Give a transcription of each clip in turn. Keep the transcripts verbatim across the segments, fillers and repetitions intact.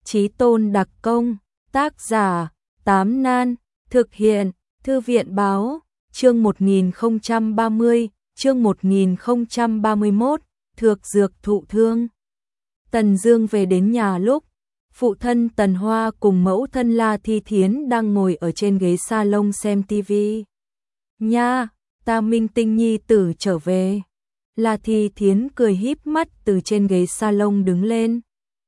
Chí Tôn đặc công, tác giả, Tám Nan, thực hiện, Thư viện báo, chương một nghìn không trăm ba mươi, chương một nghìn không trăm ba mươi mốt, Thược dược thụ thương. Tần Dương về đến nhà lúc, phụ thân Tần Hoa cùng mẫu thân La Thi Thiến đang ngồi ở trên ghế salon xem tivi. Nha, ta Minh Tinh nhi tử trở về. La Thi Thiến cười híp mắt từ trên ghế salon đứng lên.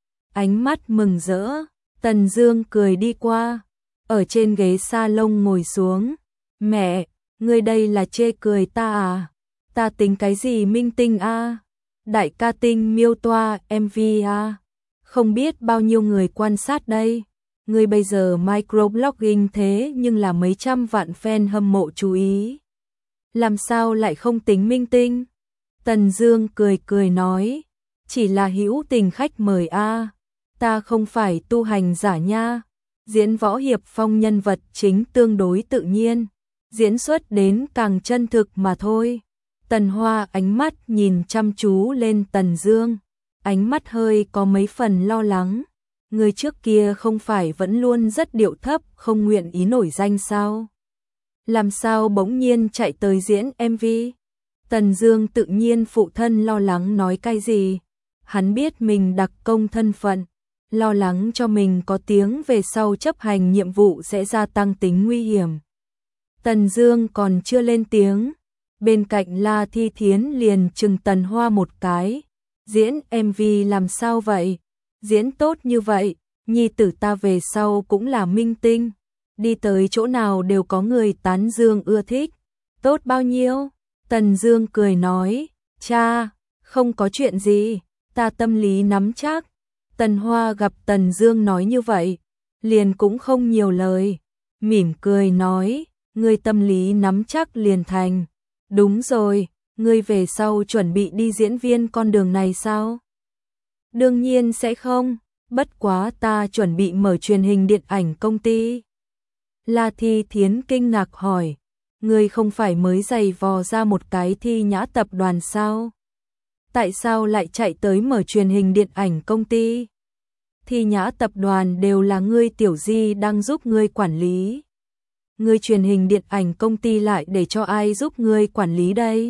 Ánh mắt mừng rỡ, Tần Dương cười đi qua, ở trên ghế salon ngồi xuống. Mẹ, ngươi đây là chê cười ta à? Ta tính cái gì minh tinh a? À? Đại ca tinh miêu toa em vê à? Không biết bao nhiêu người quan sát đây. Ngươi bây giờ microblogging thế nhưng là mấy trăm vạn fan hâm mộ chú ý. Làm sao lại không tính minh tinh? Tần Dương cười cười nói, chỉ là hữu tình khách mời a, à. Ta không phải tu hành giả nha. Diễn võ hiệp phong nhân vật chính tương đối tự nhiên, diễn xuất đến càng chân thực mà thôi. Tần Hoa ánh mắt nhìn chăm chú lên Tần Dương, ánh mắt hơi có mấy phần lo lắng. Người trước kia không phải vẫn luôn rất điệu thấp, không nguyện ý nổi danh sao? Làm sao bỗng nhiên chạy tới diễn em vê? Tần Dương tự nhiên phụ thân lo lắng nói cái gì? Hắn biết mình đặc công thân phận, lo lắng cho mình có tiếng về sau chấp hành nhiệm vụ sẽ gia tăng tính nguy hiểm. Tần Dương còn chưa lên tiếng, bên cạnh La Thi Thiến liền chừng Tần Hoa một cái. Diễn em vê làm sao vậy? Diễn tốt như vậy, nhi tử ta về sau cũng là minh tinh, đi tới chỗ nào đều có người tán dương ưa thích. Tốt bao nhiêu? Tần Dương cười nói, cha, không có chuyện gì, ta tâm lý nắm chắc. Tần Hoa gặp Tần Dương nói như vậy, liền cũng không nhiều lời, mỉm cười nói, ngươi tâm lý nắm chắc liền thành. Đúng rồi, ngươi về sau chuẩn bị đi diễn viên con đường này sao? Đương nhiên sẽ không, bất quá ta chuẩn bị mở truyền hình điện ảnh công ty. La Thi Thiến kinh ngạc hỏi, ngươi không phải mới giày vò ra một cái Thi Nhã tập đoàn sao? Tại sao lại chạy tới mở truyền hình điện ảnh công ty? Thi Nhã tập đoàn đều là ngươi tiểu di đang giúp ngươi quản lý. Ngươi truyền hình điện ảnh công ty lại để cho ai giúp ngươi quản lý đây?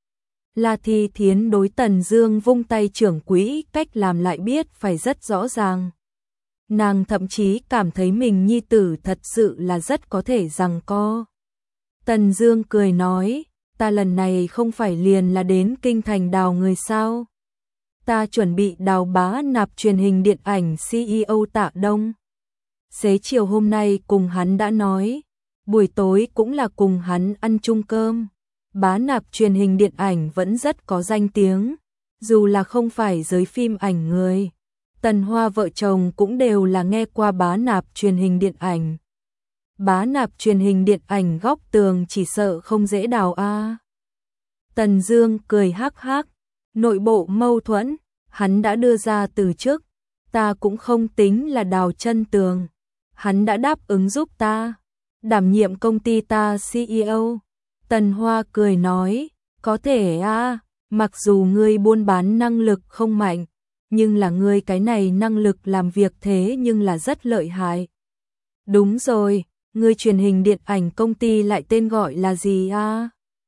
La Thi Thiến đối Tần Dương vung tay trưởng quỹ cách làm lại biết phải rất rõ ràng. Nàng thậm chí cảm thấy mình nhi tử thật sự là rất có thể giằng co. Tần Dương cười nói, ta lần này không phải liền là đến kinh thành đào người sao? Ta chuẩn bị đào bá nạp truyền hình điện ảnh xê e ô Tạ Đông. Xế chiều hôm nay cùng hắn đã nói, buổi tối cũng là cùng hắn ăn chung cơm. Bá nạp truyền hình điện ảnh vẫn rất có danh tiếng, dù là không phải giới phim ảnh người. Tần Hoa vợ chồng cũng đều là nghe qua bá nạp truyền hình điện ảnh. Bá nạp truyền hình điện ảnh góc tường chỉ sợ không dễ đào a. À. Tần Dương cười hắc hắc, nội bộ mâu thuẫn, hắn đã đưa ra từ trước, ta cũng không tính là đào chân tường. Hắn đã đáp ứng giúp ta, đảm nhiệm công ty ta xê e ô. Tần Hoa cười nói, có thể a, à, mặc dù ngươi buôn bán năng lực không mạnh, nhưng là ngươi cái này năng lực làm việc thế nhưng là rất lợi hại. Đúng rồi, ngươi truyền hình điện ảnh công ty lại tên gọi là gì a? À?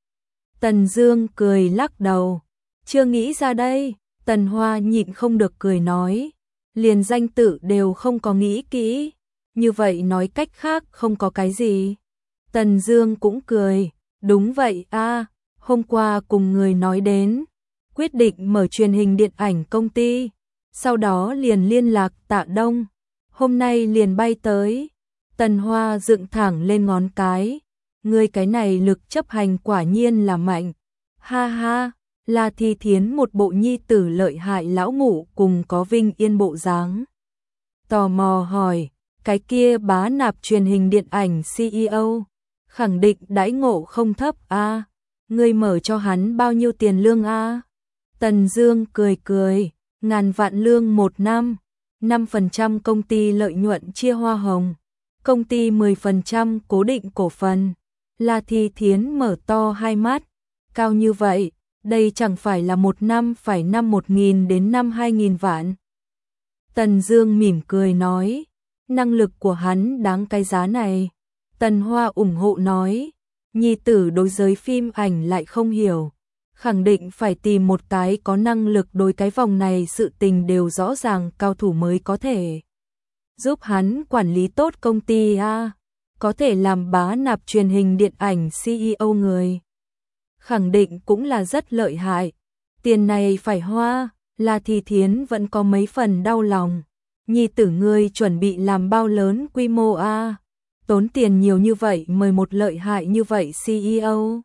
Tần Dương cười lắc đầu, chưa nghĩ ra đây. Tần Hoa nhịn không được cười nói, liền danh tự đều không có nghĩ kỹ, như vậy nói cách khác không có cái gì. Tần Dương cũng cười, đúng vậy a, à, hôm qua cùng người nói đến, quyết định mở truyền hình điện ảnh công ty, sau đó liền liên lạc Tạ Đông, hôm nay liền bay tới. Tần Hoa dựng thẳng lên ngón cái, ngươi cái này lực chấp hành quả nhiên là mạnh. Ha ha, La Thi Thiến một bộ nhi tử lợi hại lão ngủ cùng có vinh yên bộ dáng. Tò mò hỏi, cái kia bá nạp truyền hình điện ảnh xê e ô, khẳng định đãi ngộ không thấp a, à? Ngươi mở cho hắn bao nhiêu tiền lương a? À? Tần Dương cười cười, ngàn vạn lương một năm, năm phần trăm công ty lợi nhuận chia hoa hồng, công ty mười phần trăm cố định cổ phần. La Thi Thiến mở to hai mắt, cao như vậy, đây chẳng phải là một năm phải năm một nghìn đến năm hai nghìn vạn. Tần Dương mỉm cười nói, năng lực của hắn đáng cái giá này. Tần Hoa ủng hộ nói, nhi tử đối giới phim ảnh lại không hiểu, khẳng định phải tìm một cái có năng lực đối cái vòng này sự tình đều rõ ràng cao thủ mới có thể giúp hắn quản lý tốt công ty a, có thể làm bá nạp truyền hình điện ảnh xê e ô người. Khẳng định cũng là rất lợi hại, tiền này phải hoa, La Thi Thiến vẫn có mấy phần đau lòng. Nhi tử ngươi chuẩn bị làm bao lớn quy mô a? Tốn tiền nhiều như vậy mời một lợi hại như vậy xê e ô.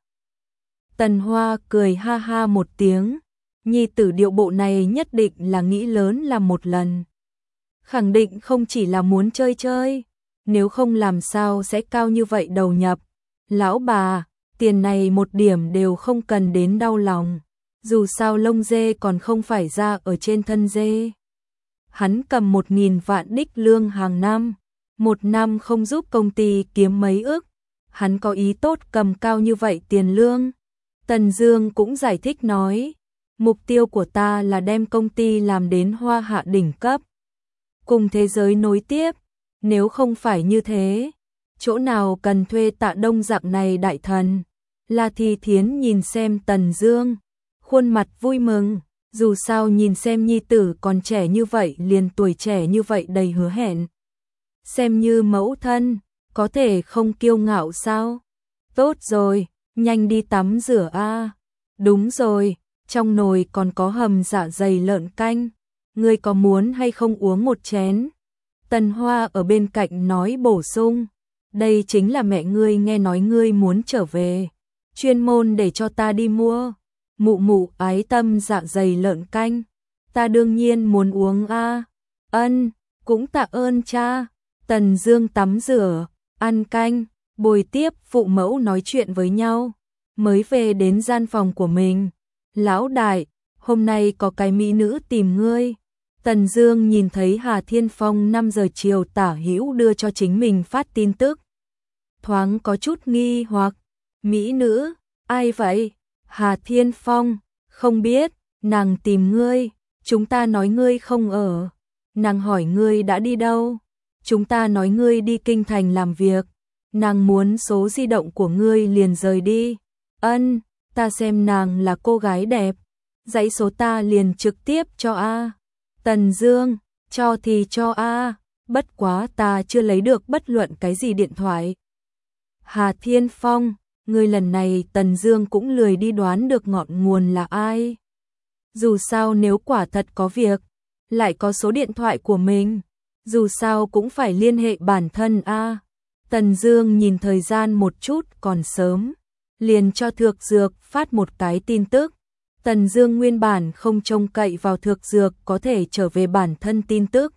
Tần Hoa cười ha ha một tiếng, nhi tử điệu bộ này nhất định là nghĩ lớn làm một lần. Khẳng định không chỉ là muốn chơi chơi, nếu không làm sao sẽ cao như vậy đầu nhập. Lão bà, tiền này một điểm đều không cần đến đau lòng, dù sao lông dê còn không phải ra ở trên thân dê. Hắn cầm một nghìn vạn đích lương hàng năm, một năm không giúp công ty kiếm mấy ức, hắn có ý tốt cầm cao như vậy tiền lương. Tần Dương cũng giải thích nói, mục tiêu của ta là đem công ty làm đến hoa hạ đỉnh cấp, cùng thế giới nối tiếp, nếu không phải như thế, chỗ nào cần thuê Tạ Đông dạng này đại thần. La Thi Thiến nhìn xem Tần Dương, khuôn mặt vui mừng, dù sao nhìn xem nhi tử còn trẻ như vậy liền tuổi trẻ như vậy đầy hứa hẹn. Xem như mẫu thân, có thể không kiêu ngạo sao? Tốt rồi, nhanh đi tắm rửa a. Đúng rồi, trong nồi còn có hầm dạ dày lợn canh, ngươi có muốn hay không uống một chén? Tần Hoa ở bên cạnh nói bổ sung, đây chính là mẹ ngươi nghe nói ngươi muốn trở về, chuyên môn để cho ta đi mua. Mụ mụ ái tâm dạ dày lợn canh, ta đương nhiên muốn uống a. Ân, cũng tạ ơn cha. Tần Dương tắm rửa, ăn canh, bồi tiếp phụ mẫu nói chuyện với nhau, mới về đến gian phòng của mình. Lão đại, hôm nay có cái mỹ nữ tìm ngươi. Tần Dương nhìn thấy Hà Thiên Phong năm giờ chiều tả hữu đưa cho chính mình phát tin tức, thoáng có chút nghi hoặc, mỹ nữ, ai vậy? Hà Thiên Phong, không biết, nàng tìm ngươi, chúng ta nói ngươi không ở. Nàng hỏi ngươi đã đi đâu? Chúng ta nói ngươi đi kinh thành làm việc. Nàng muốn số di động của ngươi liền rời đi. Ân, ta xem nàng là cô gái đẹp, dãy số ta liền trực tiếp cho a. Tần Dương, cho thì cho a, bất quá ta chưa lấy được bất luận cái gì điện thoại. Hà Thiên Phong, người lần này Tần Dương cũng lười đi đoán được ngọn nguồn là ai. Dù sao nếu quả thật có việc, lại có số điện thoại của mình, dù sao cũng phải liên hệ bản thân a. Tần Dương nhìn thời gian một chút còn sớm, liền cho Thược Dược phát một cái tin tức. Tần Dương nguyên bản không trông cậy vào Thược Dược có thể trở về bản thân tin tức.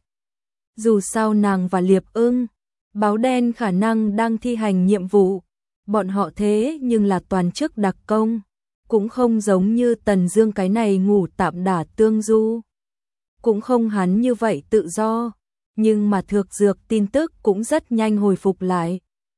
Dù sao nàng và Liệp Ưng, báo đen khả năng đang thi hành nhiệm vụ, bọn họ thế nhưng là toàn chức đặc công, cũng không giống như Tần Dương cái này ngủ tạm đả tương du, cũng không hắn như vậy tự do, nhưng mà Thược Dược tin tức cũng rất nhanh hồi phục lại.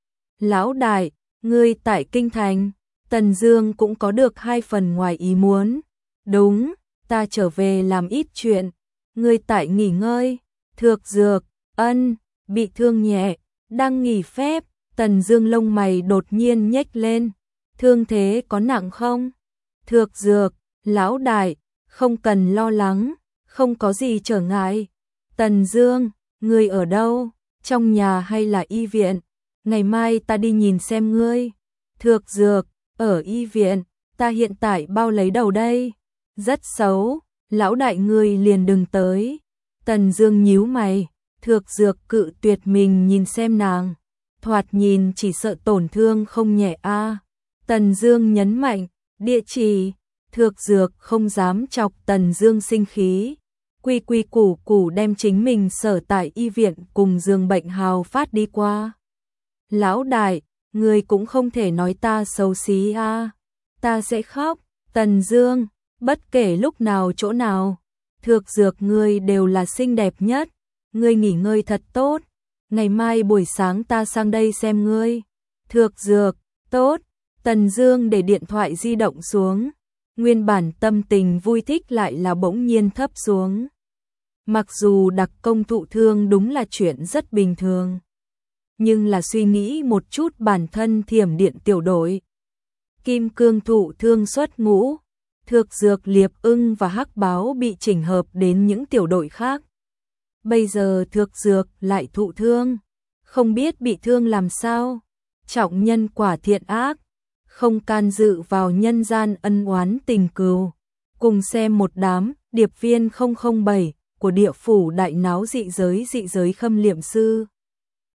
Lão đại, ngươi tại kinh thành? Tần Dương cũng có được hai phần ngoài ý muốn. Đúng, ta trở về làm ít chuyện. Ngươi tại nghỉ ngơi? Thược Dược, ân, bị thương nhẹ, đang nghỉ phép. Tần Dương lông mày đột nhiên nhếch lên. Thương thế có nặng không? Thược Dược, lão đại, không cần lo lắng, không có gì trở ngại. Tần Dương, ngươi ở đâu? Trong nhà hay là y viện? Ngày mai ta đi nhìn xem ngươi. Thược Dược, ở y viện, ta hiện tại bao lấy đầu đây. Rất xấu, lão đại ngươi liền đừng tới. Tần Dương nhíu mày, Thược Dược cự tuyệt mình nhìn xem nàng. Thoạt nhìn chỉ sợ tổn thương không nhẹ a. Tần Dương nhấn mạnh, địa chỉ. Thược Dược không dám chọc Tần Dương sinh khí. Quy quy củ củ đem chính mình sở tại y viện cùng giường bệnh hào phát đi qua. Lão đại, ngươi cũng không thể nói ta xấu xí a. Ta sẽ khóc. Tần Dương, bất kể lúc nào chỗ nào, Thược Dược ngươi đều là xinh đẹp nhất. Ngươi nghỉ ngơi thật tốt, ngày mai buổi sáng ta sang đây xem ngươi. Thược Dược, tốt. Tần Dương để điện thoại di động xuống, nguyên bản tâm tình vui thích lại là bỗng nhiên thấp xuống. Mặc dù đặc công thụ thương đúng là chuyện rất bình thường, nhưng là suy nghĩ một chút bản thân thiểm điện tiểu đội. Kim cương thụ thương xuất ngũ, Thược Dược, Liệp Ưng và Hắc Báo bị chỉnh hợp đến những tiểu đội khác. Bây giờ Thược Dược lại thụ thương, không biết bị thương làm sao. Trọng nhân quả thiện ác, không can dự vào nhân gian ân oán tình cừu. Cùng xem một đám điệp viên không không bảy của địa phủ đại náo dị giới dị giới Khâm Liệm Sư.